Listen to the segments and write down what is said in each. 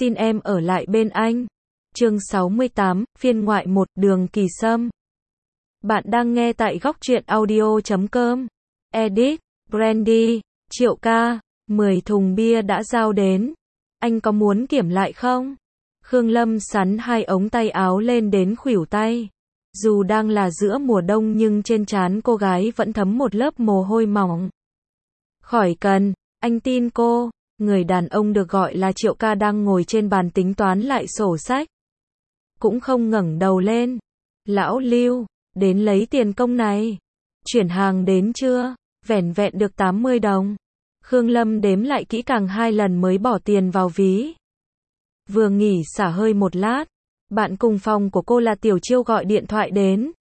xin em ở lại bên anh. Chương 68, phiên ngoại 1, Đường Kỳ Sâm. Bạn đang nghe tại góc truyện audio.com. Edit, Brandy, Triệu ca, 10 thùng bia đã giao đến. Anh có muốn kiểm lại không? Khương Lâm sắn hai ống tay áo lên đến khuỷu tay. Dù đang là giữa mùa đông nhưng trên trán cô gái vẫn thấm một lớp mồ hôi mỏng. Khỏi cần, anh tin cô. Người đàn ông được gọi là Triệu ca đang ngồi trên bàn tính toán lại sổ sách. Cũng không ngẩng đầu lên. Lão Lưu, đến lấy tiền công này. Chuyển hàng đến chưa? Vẻn vẹn được 80 đồng. Khương Lâm đếm lại kỹ càng 2 lần mới bỏ tiền vào ví. Vừa nghỉ xả hơi một lát, bạn cùng phòng của cô là Tiểu Chiêu gọi điện thoại đến.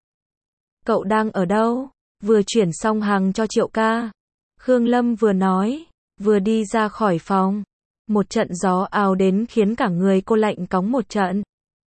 Cậu đang ở đâu? Vừa chuyển xong hàng cho Triệu ca. Khương Lâm vừa nói, vừa đi ra khỏi phòng. Một trận gió ào đến khiến cả người cô lạnh cóng một trận.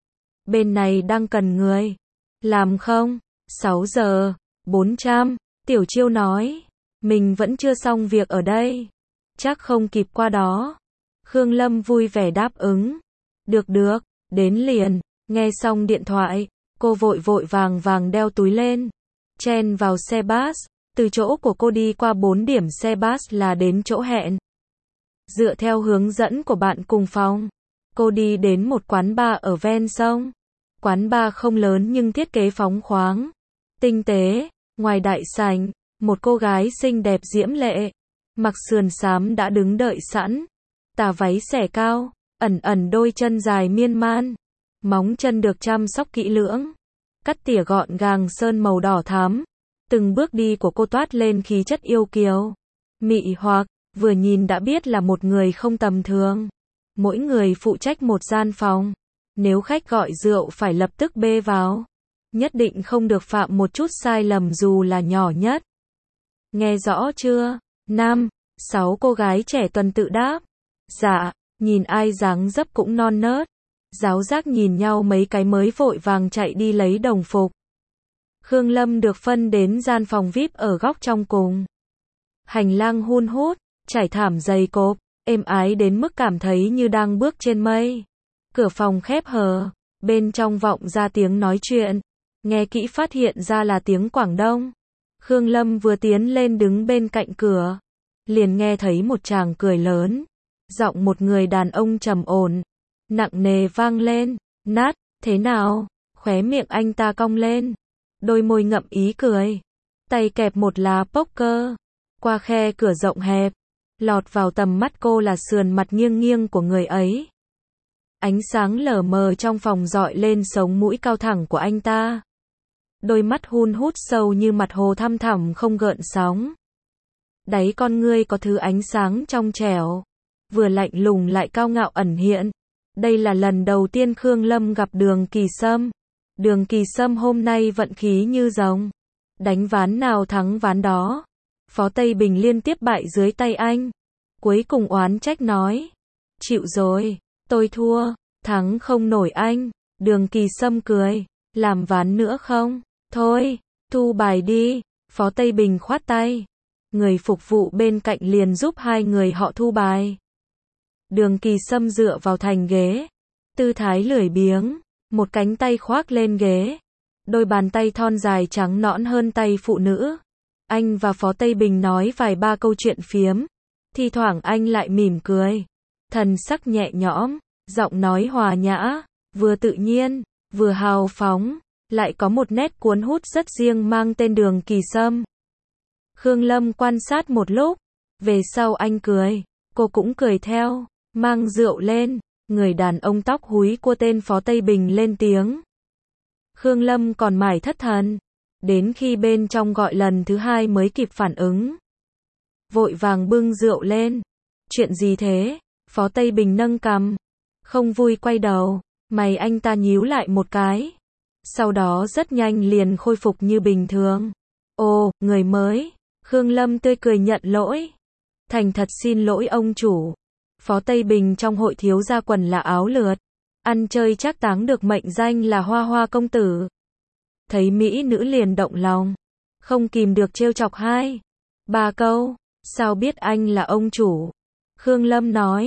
Bên này đang cần người. Làm không? 6 giờ, 400. Tiểu Chiêu nói, mình vẫn chưa xong việc ở đây. Chắc không kịp qua đó. Khương Lâm vui vẻ đáp ứng. Được, đến liền. Nghe xong điện thoại, cô vội vàng đeo túi lên. Chen vào xe bus. Từ chỗ của cô đi qua 4 điểm xe bus là đến chỗ hẹn. Dựa theo hướng dẫn của bạn cùng phòng, cô đi đến một quán bar ở ven sông. Quán bar không lớn nhưng thiết kế phóng khoáng, tinh tế. Ngoài đại sảnh, một cô gái xinh đẹp diễm lệ, mặc sườn xám đã đứng đợi sẵn. Tà váy xẻ cao, ẩn đôi chân dài miên man. Móng chân được chăm sóc kỹ lưỡng, cắt tỉa gọn gàng sơn màu đỏ thắm. Từng bước đi của cô toát lên khí chất yêu kiều, mị hoặc, vừa nhìn đã biết là một người không tầm thường. Mỗi người phụ trách một gian phòng. Nếu khách gọi rượu phải lập tức bê vào. Nhất định không được phạm một chút sai lầm dù là nhỏ nhất. Nghe rõ chưa? 5, 6 cô gái trẻ tuần tự đáp. Dạ, nhìn ai dáng dấp cũng non nớt. Giáo giác nhìn nhau mấy cái mới vội vàng chạy đi lấy đồng phục. Khương Lâm được phân đến gian phòng VIP ở góc trong cùng. Hành lang hun hút, trải thảm dày cộp, êm ái đến mức cảm thấy như đang bước trên mây. Cửa phòng khép hờ, bên trong vọng ra tiếng nói chuyện. Nghe kỹ phát hiện ra là tiếng Quảng Đông. Khương Lâm vừa tiến lên đứng bên cạnh cửa, liền nghe thấy một tràng cười lớn. Giọng một người đàn ông trầm ổn, nặng nề vang lên. Nát, thế nào? Khóe miệng anh ta cong lên, đôi môi ngậm ý cười. Tay kẹp một lá poker. Qua khe cửa rộng hẹp, lọt vào tầm mắt cô là sườn mặt nghiêng nghiêng của người ấy. Ánh sáng lờ mờ trong phòng dọi lên sống mũi cao thẳng của anh ta. Đôi mắt hun hút sâu như mặt hồ thăm thẳm không gợn sóng. Đáy con ngươi có thứ ánh sáng trong trẻo, vừa lạnh lùng lại cao ngạo ẩn hiện. Đây là lần đầu tiên Khương Lâm gặp Đường Kỳ Sâm. Đường Kỳ Sâm hôm nay vận khí như rồng. Đánh ván nào thắng ván đó. Phó Tây Bình liên tiếp bại dưới tay anh. Cuối cùng oán trách nói. Chịu rồi, tôi thua, thắng không nổi anh. Đường Kỳ Sâm cười. Làm ván nữa không? Thôi, thu bài đi. Phó Tây Bình khoát tay. Người phục vụ bên cạnh liền giúp hai người họ thu bài. Đường Kỳ Sâm dựa vào thành ghế. Tư thái lười biếng. Một cánh tay khoác lên ghế. Đôi bàn tay thon dài trắng nõn hơn tay phụ nữ. Anh và Phó Tây Bình nói vài ba câu chuyện phiếm. Thi thoảng anh lại mỉm cười. Thần sắc nhẹ nhõm, giọng nói hòa nhã, vừa tự nhiên, vừa hào phóng, lại có một nét cuốn hút rất riêng mang tên Đường Kỳ Sâm. Khương Lâm quan sát một lúc, về sau anh cười, cô cũng cười theo, mang rượu lên. Người đàn ông tóc húi của tên Phó Tây Bình lên tiếng. Khương Lâm còn mải thất thần, đến khi bên trong gọi lần thứ 2 mới kịp phản ứng. Vội vàng bưng rượu lên. Chuyện gì thế? Phó Tây Bình nâng cằm, không vui quay đầu, mày anh ta nhíu lại một cái. Sau đó rất nhanh liền khôi phục như bình thường. Ồ, người mới. Khương Lâm tươi cười nhận lỗi. Thành thật xin lỗi ông chủ. Phó Tây Bình trong hội thiếu gia quần là áo lượt. Ăn chơi trác táng được mệnh danh là Hoa Hoa công tử. Thấy mỹ nữ liền động lòng. Không kìm được trêu chọc 2, 3 câu. Sao biết anh là ông chủ? Khương Lâm nói.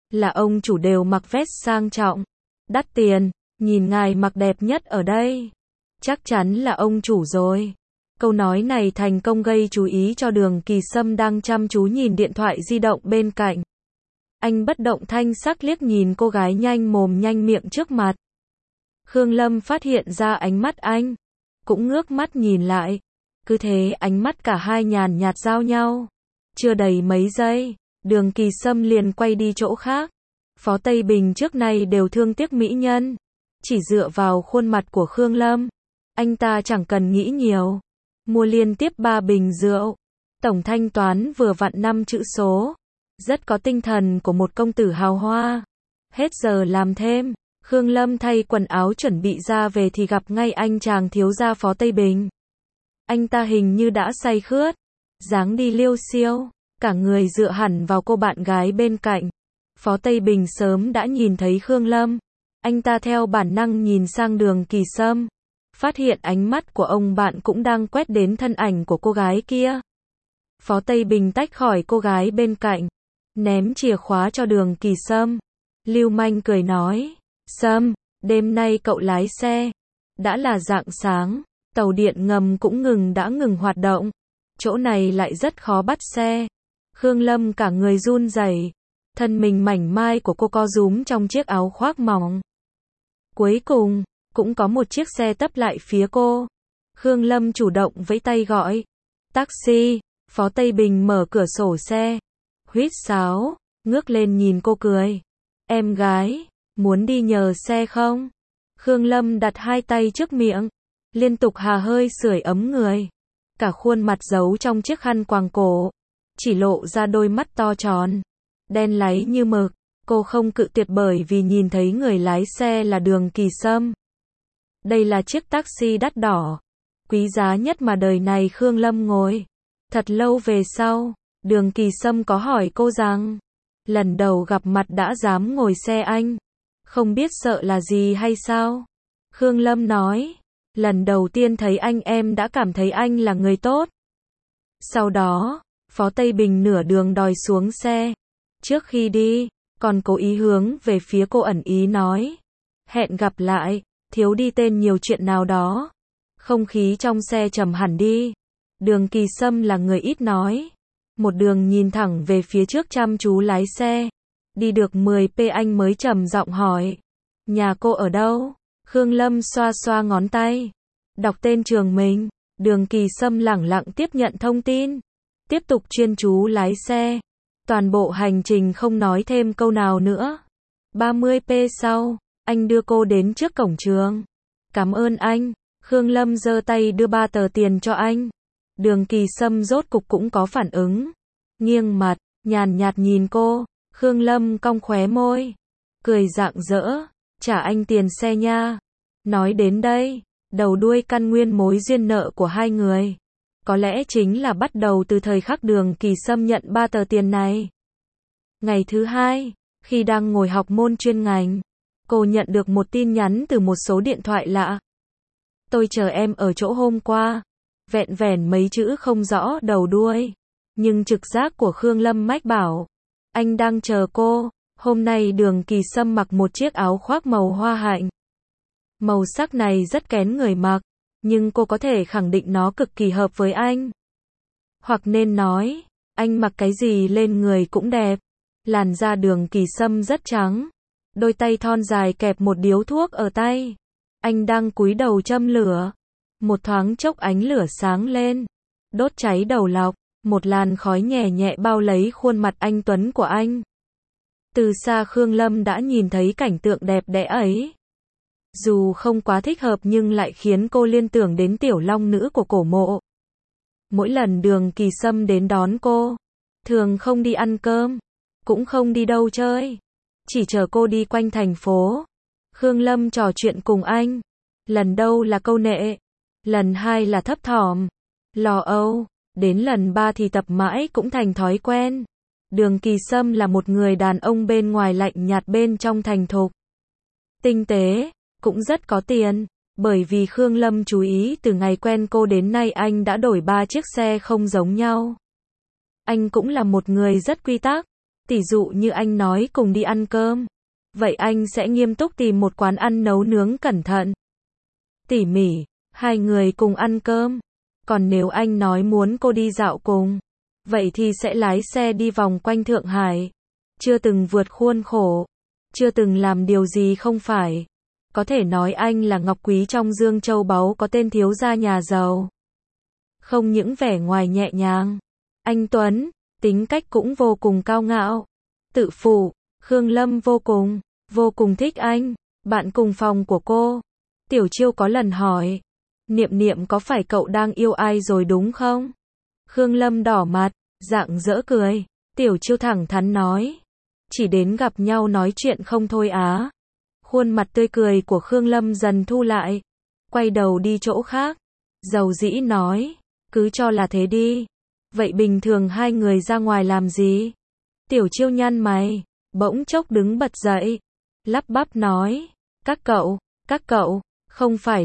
là ông chủ đều mặc vest sang trọng, đắt tiền, nhìn ngài mặc đẹp nhất ở đây. Chắc chắn là ông chủ rồi. Câu nói này thành công gây chú ý cho Đường Kỳ Sâm đang chăm chú nhìn điện thoại di động bên cạnh. Anh bất động thanh sắc liếc nhìn cô gái nhanh mồm nhanh miệng trước mặt. Khương Lâm phát hiện ra ánh mắt anh, cũng ngước mắt nhìn lại. Cứ thế ánh mắt cả hai nhàn nhạt giao nhau. Chưa đầy mấy giây, Đường Kỳ Sâm liền quay đi chỗ khác. Phó Tây Bình trước nay đều thương tiếc mỹ nhân. Chỉ dựa vào khuôn mặt của Khương Lâm, anh ta chẳng cần nghĩ nhiều. Mua liên tiếp 3 bình rượu. Tổng thanh toán vừa vặn 5 chữ số. Rất có tinh thần của một công tử hào hoa. Hết giờ làm thêm, Khương Lâm thay quần áo chuẩn bị ra về thì gặp ngay anh chàng thiếu gia Phó Tây Bình. Anh ta hình như đã say khướt, dáng đi liêu xiêu, cả người dựa hẳn vào cô bạn gái bên cạnh. Phó Tây Bình sớm đã nhìn thấy Khương Lâm. Anh ta theo bản năng nhìn sang Đường Kỳ Sâm. Phát hiện ánh mắt của ông bạn cũng đang quét đến thân ảnh của cô gái kia. Phó Tây Bình tách khỏi cô gái bên cạnh, ném chìa khóa cho Đường Kỳ Sâm. Lưu manh cười nói, Sâm, đêm nay cậu lái xe. Đã là rạng sáng, tàu điện ngầm cũng đã ngừng hoạt động. Chỗ này lại rất khó bắt xe. Khương Lâm cả người run rẩy, thân mình mảnh mai của cô co rúm trong chiếc áo khoác mỏng. Cuối cùng, cũng có một chiếc xe tấp lại phía cô. Khương Lâm chủ động vẫy tay gọi. Taxi. Phó Tây Bình mở cửa sổ xe. Huýt sáo, ngước lên nhìn cô cười. Em gái, muốn đi nhờ xe không? Khương Lâm đặt hai tay trước miệng, liên tục hà hơi sưởi ấm người. Cả khuôn mặt giấu trong chiếc khăn quàng cổ, chỉ lộ ra đôi mắt to tròn, đen láy như mực. Cô không cự tuyệt bởi vì nhìn thấy người lái xe là Đường Kỳ Sâm. Đây là chiếc taxi đắt đỏ, quý giá nhất mà đời này Khương Lâm ngồi. Thật lâu về sau, Đường Kỳ Sâm có hỏi cô rằng, lần đầu gặp mặt đã dám ngồi xe anh, không biết sợ là gì hay sao? Khương Lâm nói, lần đầu tiên thấy anh em đã cảm thấy anh là người tốt. Sau đó, Phó Tây Bình nửa đường đòi xuống xe. Trước khi đi, còn cố ý hướng về phía cô ẩn ý nói, hẹn gặp lại, thiếu đi tên nhiều chuyện nào đó. Không khí trong xe trầm hẳn đi. Đường Kỳ Sâm là người ít nói. Một đường nhìn thẳng về phía trước chăm chú lái xe. Đi được 10p anh mới trầm giọng hỏi, nhà cô ở đâu? Khương Lâm xoa xoa ngón tay, đọc tên trường mình. Đường Kỳ Sâm lẳng lặng tiếp nhận thông tin, tiếp tục chuyên chú lái xe. Toàn bộ hành trình không nói thêm câu nào nữa. 30p sau, anh đưa cô đến trước cổng trường. Cảm ơn anh. Khương Lâm giơ tay đưa 3 tờ tiền cho anh. Đường Kỳ Sâm rốt cục cũng có phản ứng. Nghiêng mặt, nhàn nhạt nhìn cô. Khương Lâm cong khóe môi, cười rạng rỡ, trả anh tiền xe nha. Nói đến đây, đầu đuôi căn nguyên mối duyên nợ của hai người, có lẽ chính là bắt đầu từ thời khắc Đường Kỳ Sâm nhận 3 tờ tiền này. Ngày thứ hai, khi đang ngồi học môn chuyên ngành, cô nhận được một tin nhắn từ một số điện thoại lạ. Tôi chờ em ở chỗ hôm qua. Vẹn vẹn mấy chữ không rõ đầu đuôi, nhưng trực giác của Khương Lâm mách bảo, anh đang chờ cô. Hôm nay Đường Kỳ Sâm mặc một chiếc áo khoác màu hoa hạnh. Màu sắc này rất kén người mặc, nhưng cô có thể khẳng định nó cực kỳ hợp với anh. Hoặc nên nói, anh mặc cái gì lên người cũng đẹp. Làn da Đường Kỳ Sâm rất trắng, đôi tay thon dài kẹp một điếu thuốc ở tay. Anh đang cúi đầu châm lửa. Một thoáng chốc ánh lửa sáng lên, đốt cháy đầu lọc, một làn khói nhẹ nhẹ bao lấy khuôn mặt anh tuấn của anh. Từ xa Khương Lâm đã nhìn thấy cảnh tượng đẹp đẽ ấy. Dù không quá thích hợp nhưng lại khiến cô liên tưởng đến tiểu long nữ của cổ mộ. Mỗi lần Đường Kỳ Sâm đến đón cô, thường không đi ăn cơm, cũng không đi đâu chơi, chỉ chờ cô đi quanh thành phố. Khương Lâm trò chuyện cùng anh, lần đầu là câu nệ, lần hai là thấp thỏm, lo âu, đến lần 3 thì tập mãi cũng thành thói quen. Đường Kỳ Sâm là một người đàn ông bên ngoài lạnh nhạt bên trong thành thục, tinh tế, cũng rất có tiền. Bởi vì Khương Lâm chú ý từ ngày quen cô đến nay anh đã đổi 3 chiếc xe không giống nhau. Anh cũng là một người rất quy tắc, Tỷ dụ như anh nói cùng đi ăn cơm. Vậy anh sẽ nghiêm túc tìm một quán ăn nấu nướng cẩn thận, tỉ mỉ, hai người cùng ăn cơm. Còn nếu anh nói muốn cô đi dạo cùng, vậy thì sẽ lái xe đi vòng quanh Thượng Hải. Chưa từng vượt khuôn khổ, chưa từng làm điều gì không phải. Có thể nói anh là ngọc quý trong dương châu báu, có tên thiếu gia nhà giàu. Không những vẻ ngoài nhẹ nhàng, anh tuấn, tính cách cũng vô cùng cao ngạo, tự phụ. Khương Lâm vô cùng thích anh. Bạn cùng phòng của cô, Tiểu Chiêu có lần hỏi, Niệm Niệm có phải cậu đang yêu ai rồi đúng không? Khương Lâm đỏ mặt, rạng rỡ cười. Tiểu Chiêu thẳng thắn nói, chỉ đến gặp nhau nói chuyện không thôi á. Khuôn mặt tươi cười của Khương Lâm dần thu lại, quay đầu đi chỗ khác, dầu dĩ nói, cứ cho là thế đi. Vậy bình thường hai người ra ngoài làm gì? Tiểu Chiêu nhăn mày, bỗng chốc đứng bật dậy, lắp bắp nói, các cậu, không phải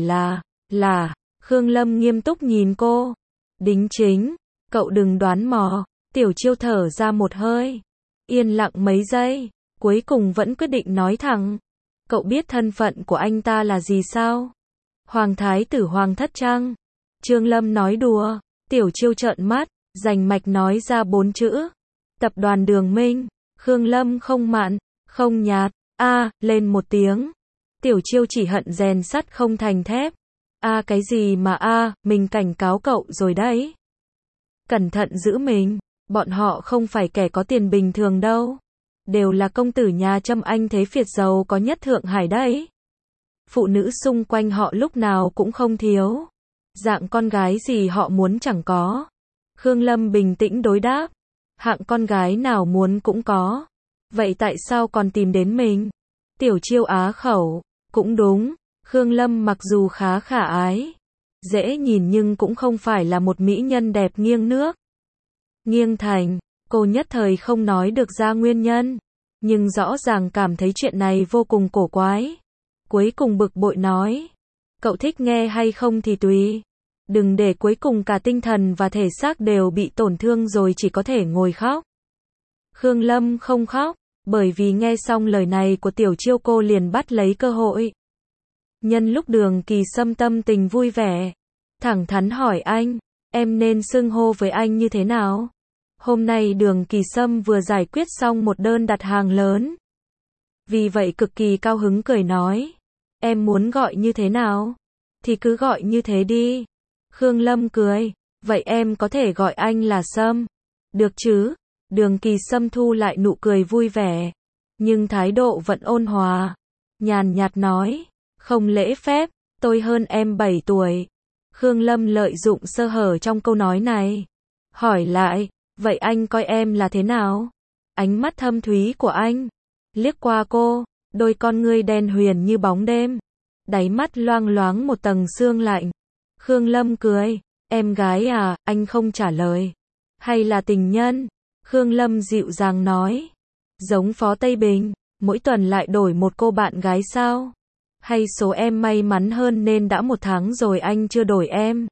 là, Khương Lâm nghiêm túc nhìn cô, đính chính, cậu đừng đoán mò. Tiểu Chiêu thở ra một hơi, yên lặng mấy giây, cuối cùng vẫn quyết định nói thẳng, cậu biết thân phận của anh ta là gì sao? Hoàng thái tử Hoàng thất Trăng. Trương Lâm nói đùa. Tiểu Chiêu trợn mắt, rành mạch nói ra 4 chữ, tập đoàn Đường Minh. Khương Lâm không mặn, không nhạt, lên một tiếng. Tiểu Chiêu chỉ hận rèn sắt không thành thép. Cái gì mà mình cảnh cáo cậu rồi đấy. Cẩn thận giữ mình, bọn họ không phải kẻ có tiền bình thường đâu. Đều là công tử nhà Trâm Anh thế Việt giàu có nhất Thượng Hải đấy. Phụ nữ xung quanh họ lúc nào cũng không thiếu. Dạng con gái gì họ muốn chẳng có. Khương Lâm bình tĩnh đối đáp. Hạng con gái nào muốn cũng có. Vậy tại sao còn tìm đến mình? Tiểu Chiêu á khẩu. Cũng đúng. Khương Lâm mặc dù khá khả ái, dễ nhìn nhưng cũng không phải là một mỹ nhân đẹp nghiêng nước, nghiêng thành. Cô nhất thời không nói được ra nguyên nhân, nhưng rõ ràng cảm thấy chuyện này vô cùng cổ quái. Cuối cùng bực bội nói, cậu thích nghe hay không thì tùy. Đừng để cuối cùng cả tinh thần và thể xác đều bị tổn thương rồi chỉ có thể ngồi khóc. Khương Lâm không khóc, bởi vì nghe xong lời này của Tiểu Chiêu cô liền bắt lấy cơ hội. Nhân lúc Đường Kỳ Sâm tâm tình vui vẻ, thẳng thắn hỏi anh, em nên xưng hô với anh như thế nào? Hôm nay Đường Kỳ Sâm vừa giải quyết xong một đơn đặt hàng lớn. Vì vậy cực kỳ cao hứng cười nói, em muốn gọi như thế nào? Thì cứ gọi như thế đi. Khương Lâm cười, vậy em có thể gọi anh là Sâm. Được chứ? Đường Kỳ Sâm thu lại nụ cười vui vẻ, nhưng thái độ vẫn ôn hòa, nhàn nhạt nói, không lễ phép, tôi hơn em 7 tuổi. Khương Lâm lợi dụng sơ hở trong câu nói này, hỏi lại, vậy anh coi em là thế nào? Ánh mắt thâm thúy của anh liếc qua cô, đôi con ngươi đen huyền như bóng đêm, đáy mắt loang loáng một tầng sương lạnh. Khương Lâm cười, em gái à, anh không trả lời. Hay là tình nhân? Khương Lâm dịu dàng nói, giống Phó Tây Bình, mỗi tuần lại đổi một cô bạn gái sao? Hay số em may mắn hơn nên đã 1 tháng rồi anh chưa đổi em?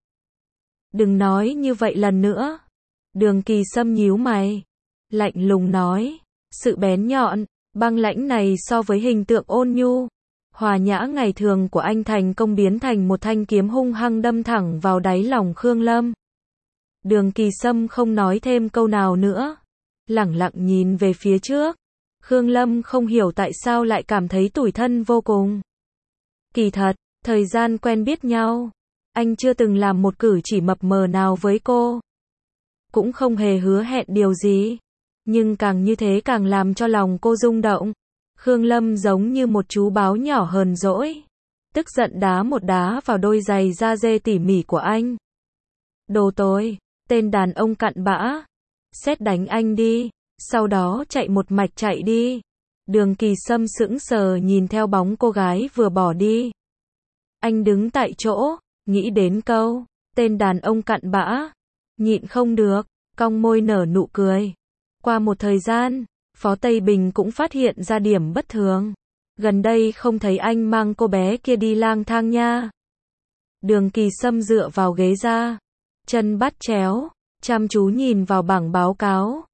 Đừng nói như vậy lần nữa. Đường Kỳ Sâm nhíu mày, lạnh lùng nói, sự bén nhọn, băng lãnh này so với hình tượng ôn nhu, hòa nhã ngày thường của anh thành công biến thành một thanh kiếm hung hăng đâm thẳng vào đáy lòng Khương Lâm. Đường Kỳ Sâm không nói thêm câu nào nữa, lẳng lặng nhìn về phía trước. Khương Lâm không hiểu tại sao lại cảm thấy tủi thân vô cùng. Kỳ thật, thời gian quen biết nhau, anh chưa từng làm một cử chỉ mập mờ nào với cô. Cũng không hề hứa hẹn điều gì. Nhưng càng như thế càng làm cho lòng cô rung động. Khương Lâm giống như một chú báo nhỏ hờn dỗi, tức giận đá một đá vào đôi giày da dê tỉ mỉ của anh. Đồ tồi, tên đàn ông cặn bã, sét đánh anh đi, sau đó chạy một mạch chạy đi. Đường Kỳ Sâm sững sờ nhìn theo bóng cô gái vừa bỏ đi. Anh đứng tại chỗ, nghĩ đến câu, tên đàn ông cặn bã, nhịn không được, cong môi nở nụ cười. Qua một thời gian, Phó Tây Bình cũng phát hiện ra điểm bất thường. Gần đây không thấy anh mang cô bé kia đi lang thang nha. Đường Kỳ Sâm dựa vào ghế ra, chân bắt chéo, chăm chú nhìn vào bảng báo cáo.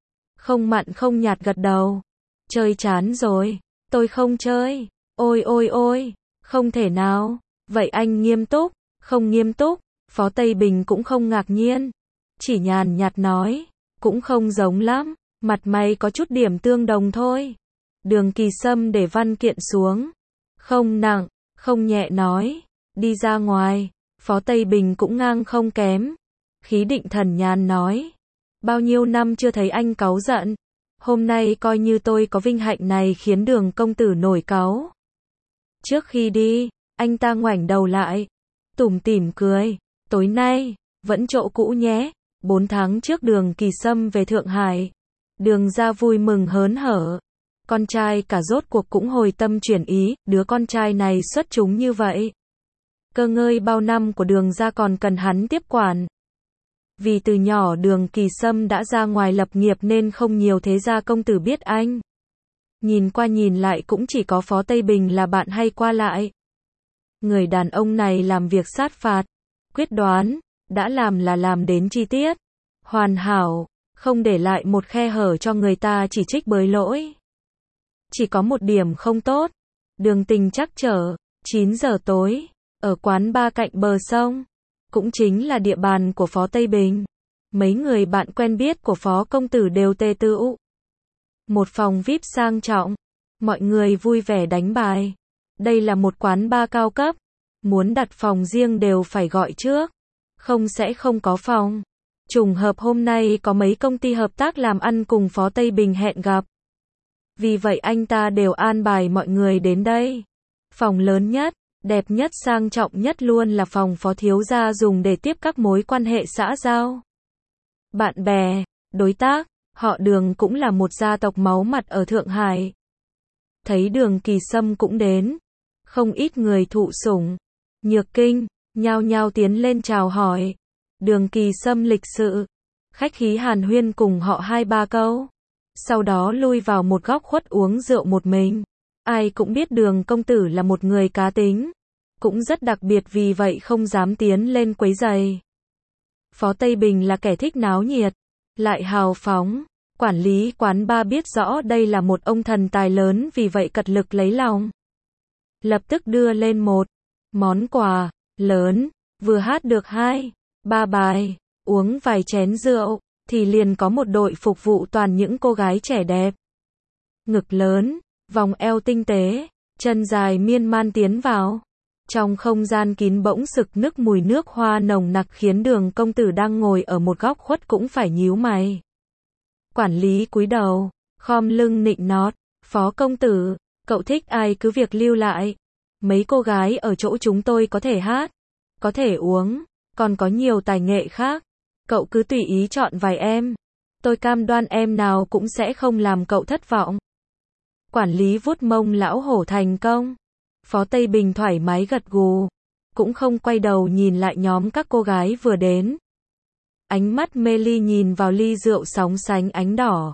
Không mặn không nhạt gật đầu. Chơi chán rồi. Tôi không chơi. Ôi ôi ôi. Không thể nào. Vậy anh nghiêm túc? Không nghiêm túc. Phó Tây Bình cũng không ngạc nhiên. Chỉ nhàn nhạt nói. Cũng không giống lắm. Mặt mày có chút điểm tương đồng thôi. Đường Kỳ Sâm để văn kiện xuống. Không nặng, không nhẹ nói. Đi ra ngoài. Phó Tây Bình cũng ngang không kém. Khí định thần nhàn nói. Bao nhiêu năm chưa thấy anh cáu giận. Hôm nay coi như tôi có vinh hạnh này khiến Đường công tử nổi cáu. Trước khi đi, anh ta ngoảnh đầu lại. Tủm tỉm cười. Tối nay, vẫn chỗ cũ nhé. 4 tháng trước Đường Kỳ Sâm về Thượng Hải. Đường gia vui mừng hớn hở. Con trai cả rốt cuộc cũng hồi tâm chuyển ý, đứa con trai này xuất chúng như vậy. Cơ ngơi bao năm của Đường gia còn cần hắn tiếp quản. Vì từ nhỏ Đường Kỳ Sâm đã ra ngoài lập nghiệp nên không nhiều thế gia công tử biết anh. Nhìn qua nhìn lại cũng chỉ có Phó Tây Bình là bạn hay qua lại. Người đàn ông này làm việc sát phạt, quyết đoán, đã làm là làm đến chi tiết, hoàn hảo, không để lại một khe hở cho người ta chỉ trích bới lỗi. Chỉ có một điểm không tốt. Đường tình trắc trở, 9 giờ tối, ở quán bar cạnh bờ sông. Cũng chính là địa bàn của Phó Tây Bình. Mấy người bạn quen biết của Phó công tử đều tề tựu. Một phòng VIP sang trọng. Mọi người vui vẻ đánh bài. Đây là một quán bar cao cấp. Muốn đặt phòng riêng đều phải gọi trước. Không sẽ không có phòng. Trùng hợp hôm nay có mấy công ty hợp tác làm ăn cùng Phó Tây Bình hẹn gặp. Vì vậy anh ta đều an bài mọi người đến đây. Phòng lớn nhất, đẹp nhất sang trọng nhất luôn là phòng Phó thiếu gia dùng để tiếp các mối quan hệ xã giao. Bạn bè, đối tác, họ Đường cũng là một gia tộc máu mặt ở Thượng Hải. Thấy Đường Kỳ Sâm cũng đến. Không ít người thụ sủng, nhược kinh, nhao nhao tiến lên chào hỏi. Đường Kỳ Sâm lịch sự, khách khí hàn huyên cùng họ 2-3 câu. Sau đó lui vào một góc khuất uống rượu một mình. Ai cũng biết Đường công tử là một người cá tính. Cũng rất đặc biệt vì vậy không dám tiến lên quấy rầy. Phó Tây Bình là kẻ thích náo nhiệt, lại hào phóng. Quản lý quán bar biết rõ đây là một ông thần tài lớn vì vậy cật lực lấy lòng. Lập tức đưa lên một món quà lớn, vừa hát được 2-3 bài, uống vài chén rượu, thì liền có một đội phục vụ toàn những cô gái trẻ đẹp. Ngực lớn, vòng eo tinh tế, chân dài miên man tiến vào. Trong không gian kín bỗng sực nức mùi nước hoa nồng nặc khiến Đường công tử đang ngồi ở một góc khuất cũng phải nhíu mày. Quản lý cúi đầu, khom lưng nịnh nót, Phó công tử, cậu thích ai cứ việc lưu lại. Mấy cô gái ở chỗ chúng tôi có thể hát, có thể uống, còn có nhiều tài nghệ khác. Cậu cứ tùy ý chọn vài em. Tôi cam đoan em nào cũng sẽ không làm cậu thất vọng. Quản lý vuốt mông lão hổ thành công. Phó Tây Bình thoải mái gật gù. Cũng không quay đầu nhìn lại nhóm các cô gái vừa đến. Ánh mắt mê ly nhìn vào ly rượu sóng sánh ánh đỏ.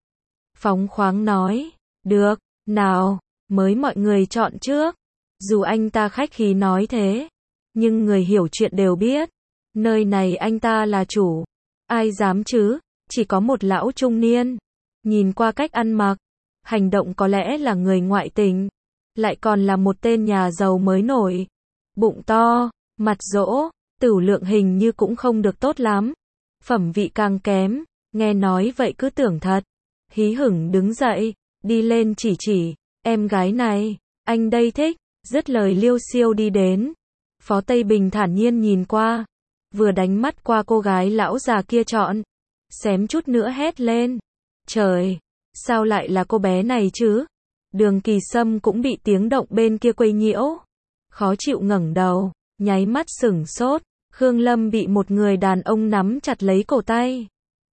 Phóng khoáng nói. Được, nào, mới mọi người chọn trước. Dù anh ta khách khí nói thế. Nhưng người hiểu chuyện đều biết. Nơi này anh ta là chủ. Ai dám chứ, chỉ có một lão trung niên. Nhìn qua cách ăn mặc, hành động có lẽ là người ngoại tình. Lại còn là một tên nhà giàu mới nổi. Bụng to, mặt rỗ, tửu lượng hình như cũng không được tốt lắm. Phẩm vị càng kém, nghe nói vậy cứ tưởng thật. Hí hửng đứng dậy, đi lên chỉ, em gái này, anh đây thích, dứt lời liêu xiêu đi đến. Phó Tây Bình thản nhiên nhìn qua, vừa đánh mắt qua cô gái lão già kia chọn, xém chút nữa hét lên. Trời, sao lại là cô bé này chứ? Đường Kỳ Sâm cũng bị tiếng động bên kia quấy nhiễu. Khó chịu ngẩng đầu, nháy mắt sửng sốt. Khương Lâm bị một người đàn ông nắm chặt lấy cổ tay.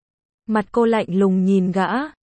Mặt cô lạnh lùng nhìn gã.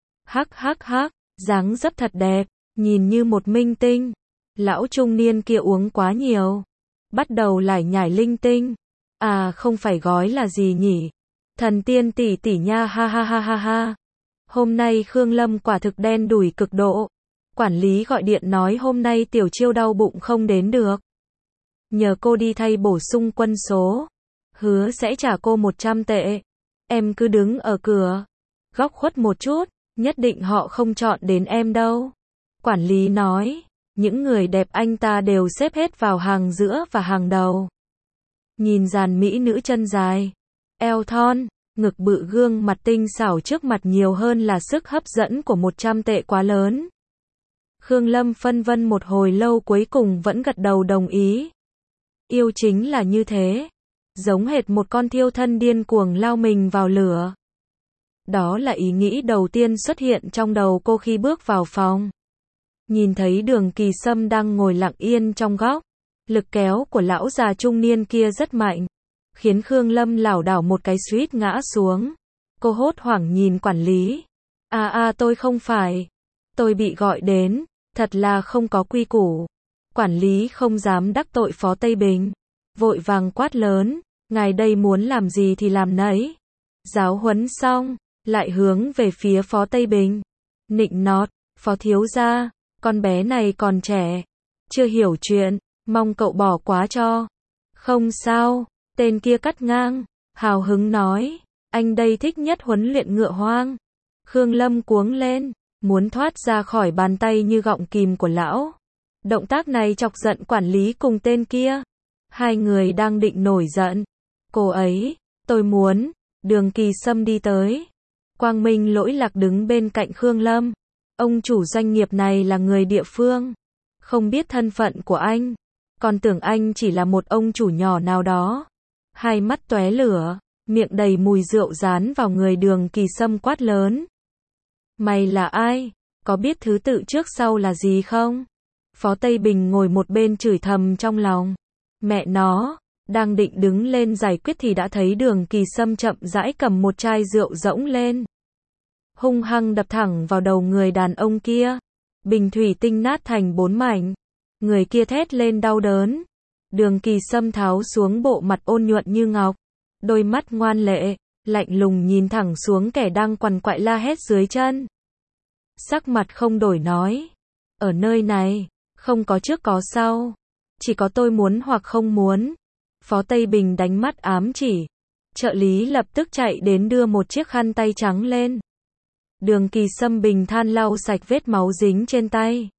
Hắc, dáng dấp thật đẹp, nhìn như một minh tinh. Lão trung niên kia uống quá nhiều. Bắt đầu lải nhải linh tinh. À không phải gói là gì nhỉ? Thần tiên tỷ tỷ nha ha ha ha ha ha. Hôm nay Khương Lâm quả thực đen đủi cực độ. Quản lý gọi điện nói hôm nay Tiểu Chiêu đau bụng không đến được. Nhờ cô đi thay bổ sung quân số. Hứa sẽ trả cô 100 tệ. Em cứ đứng ở cửa. Góc khuất một chút. nhất định họ không chọn đến em đâu. Quản lý nói, những người đẹp anh ta đều xếp hết vào hàng giữa và hàng đầu. Nhìn dàn mỹ nữ chân dài, eo thon, ngực bự, gương mặt tinh xảo trước mặt nhiều hơn là sức hấp dẫn của 100 tệ quá lớn. Khương Lâm phân vân một hồi lâu cuối cùng vẫn gật đầu đồng ý. Yêu chính là như thế, giống hệt một con thiêu thân điên cuồng lao mình vào lửa. Đó là ý nghĩ đầu tiên xuất hiện trong đầu cô khi bước vào phòng. Nhìn thấy Đường Kỳ Sâm đang ngồi lặng yên trong góc, lực kéo của lão già trung niên kia rất mạnh, khiến Khương Lâm lảo đảo một cái suýt ngã xuống. Cô hốt hoảng nhìn quản lý. Tôi không phải. Tôi bị gọi đến, thật là không có quy củ. Quản lý không dám đắc tội Phó Tây Bình, vội vàng quát lớn, ngài đây muốn làm gì thì làm nấy. Giáo huấn xong, lại hướng về phía Phó Tây Bình. Nịnh nọt, Phó thiếu gia, con bé này còn trẻ, chưa hiểu chuyện, mong cậu bỏ qua cho. Không sao, tên kia cắt ngang, hào hứng nói, anh đây thích nhất huấn luyện ngựa hoang. Khương Lâm cuống lên, muốn thoát ra khỏi bàn tay như gọng kìm của lão. Động tác này chọc giận quản lý cùng tên kia. Hai người đang định nổi giận. Cô ấy, tôi muốn. Đường Kỳ Sâm đi tới. Quang Minh lỗi lạc đứng bên cạnh Khương Lâm. Ông chủ doanh nghiệp này là người địa phương, không biết thân phận của anh, còn tưởng anh chỉ là một ông chủ nhỏ nào đó. Hai mắt tóe lửa, miệng đầy mùi rượu dán vào người Đường Kỳ Sâm quát lớn. Mày là ai? Có biết thứ tự trước sau là gì không? Phó Tây Bình ngồi một bên chửi thầm trong lòng. Mẹ nó, đang định đứng lên giải quyết thì đã thấy Đường Kỳ Sâm chậm rãi cầm một chai rượu rỗng lên, hung hăng đập thẳng vào đầu người đàn ông kia. Bình thủy tinh nát thành 4 mảnh. Người kia thét lên đau đớn. Đường Kỳ Sâm tháo xuống bộ mặt ôn nhuận như ngọc, đôi mắt ngoan lệ, lạnh lùng nhìn thẳng xuống kẻ đang quằn quại la hét dưới chân. Sắc mặt không đổi nói, ở nơi này, không có trước có sau, chỉ có tôi muốn hoặc không muốn. Phó Tây Bình đánh mắt ám chỉ. Trợ lý lập tức chạy đến đưa một chiếc khăn tay trắng lên. Đường Kỳ Sâm bình than lau sạch vết máu dính trên tay.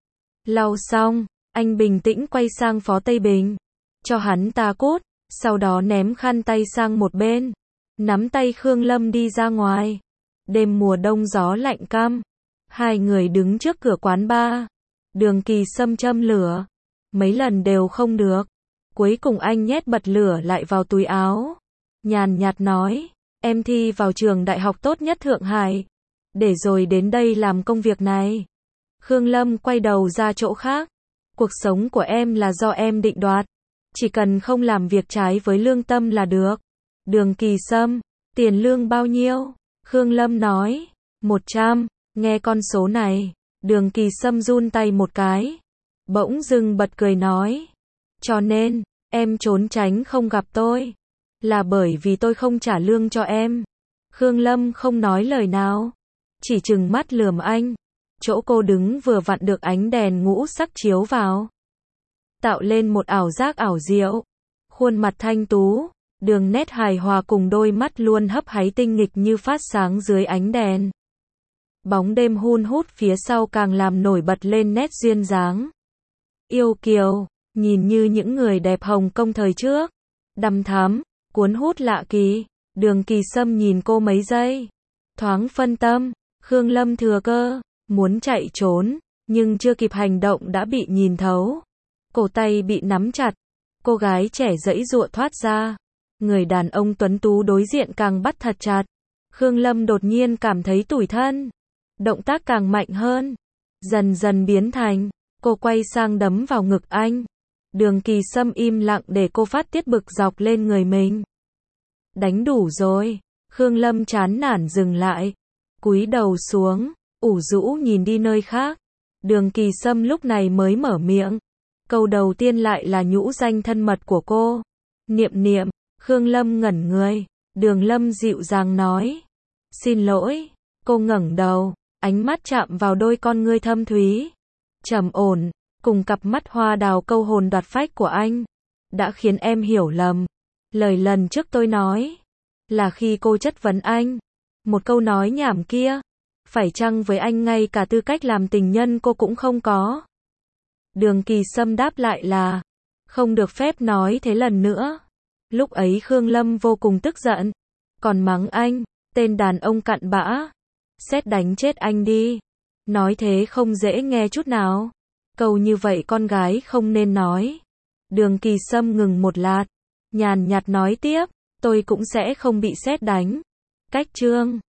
Lau xong, anh bình tĩnh quay sang Phó Tây Bình, cho hắn ta cút, sau đó ném khăn tay sang một bên, nắm tay Khương Lâm đi ra ngoài. Đêm mùa đông gió lạnh căm, hai người đứng trước cửa quán bar. Đường Kỳ Sâm châm lửa, mấy lần đều không được. Cuối cùng anh nhét bật lửa lại vào túi áo, nhàn nhạt nói, em thi vào trường đại học tốt nhất Thượng Hải, để rồi đến đây làm công việc này. Khương Lâm quay đầu ra chỗ khác. Cuộc sống của em là do em định đoạt, chỉ cần không làm việc trái với lương tâm là được. Đường Kỳ Sâm, tiền lương bao nhiêu? Khương Lâm nói, 100. Nghe con số này, Đường Kỳ Sâm run tay một cái, bỗng dưng bật cười nói, cho nên, em trốn tránh không gặp tôi, là bởi vì tôi không trả lương cho em. Khương Lâm không nói lời nào, chỉ trừng mắt lườm anh. Chỗ cô đứng vừa vặn được ánh đèn ngũ sắc chiếu vào, tạo lên một ảo giác ảo diệu. Khuôn mặt thanh tú, đường nét hài hòa cùng đôi mắt luôn hấp háy tinh nghịch như phát sáng dưới ánh đèn. Bóng đêm hun hút phía sau càng làm nổi bật lên nét duyên dáng yêu kiều, nhìn như những người đẹp Hồng Kông thời trước. Đăm thắm, cuốn hút lạ kỳ. Đường Kỳ Sâm nhìn cô mấy giây, thoáng phân tâm. Khương Lâm thừa cơ muốn chạy trốn, nhưng chưa kịp hành động đã bị nhìn thấu. Cổ tay bị nắm chặt, cô gái trẻ giãy giụa thoát ra. Người đàn ông tuấn tú đối diện càng bắt thật chặt. Khương Lâm đột nhiên cảm thấy tủi thân. Động tác càng mạnh hơn, dần dần biến thành, cô quay sang đấm vào ngực anh. Đường Kỳ Sâm im lặng để cô phát tiết bực dọc lên người mình. Đánh đủ rồi. Khương Lâm chán nản dừng lại, cúi đầu xuống, ủ rũ nhìn đi nơi khác. Đường Kỳ Sâm lúc này mới mở miệng. Câu đầu tiên lại là nhũ danh thân mật của cô. Niệm niệm. Khương Lâm ngẩn người. Đường Lâm dịu dàng nói, xin lỗi. Cô ngẩng đầu, ánh mắt chạm vào đôi con ngươi thâm thúy, trầm ổn, cùng cặp mắt hoa đào câu hồn đoạt phách của anh. Đã khiến em hiểu lầm. Lời lần trước tôi nói, là khi cô chất vấn anh. Một câu nói nhảm kia, Phải chăng với anh ngay cả tư cách làm tình nhân cô cũng không có? Đường Kỳ Sâm đáp lại là, không được phép nói thế lần nữa. Lúc ấy Khương Lâm vô cùng tức giận, còn mắng anh, tên đàn ông cặn bã, sét đánh chết anh đi. Nói thế không dễ nghe chút nào. Câu như vậy con gái không nên nói. Đường Kỳ Sâm ngừng một lát, nhàn nhạt nói tiếp, tôi cũng sẽ không bị sét đánh. Cách chương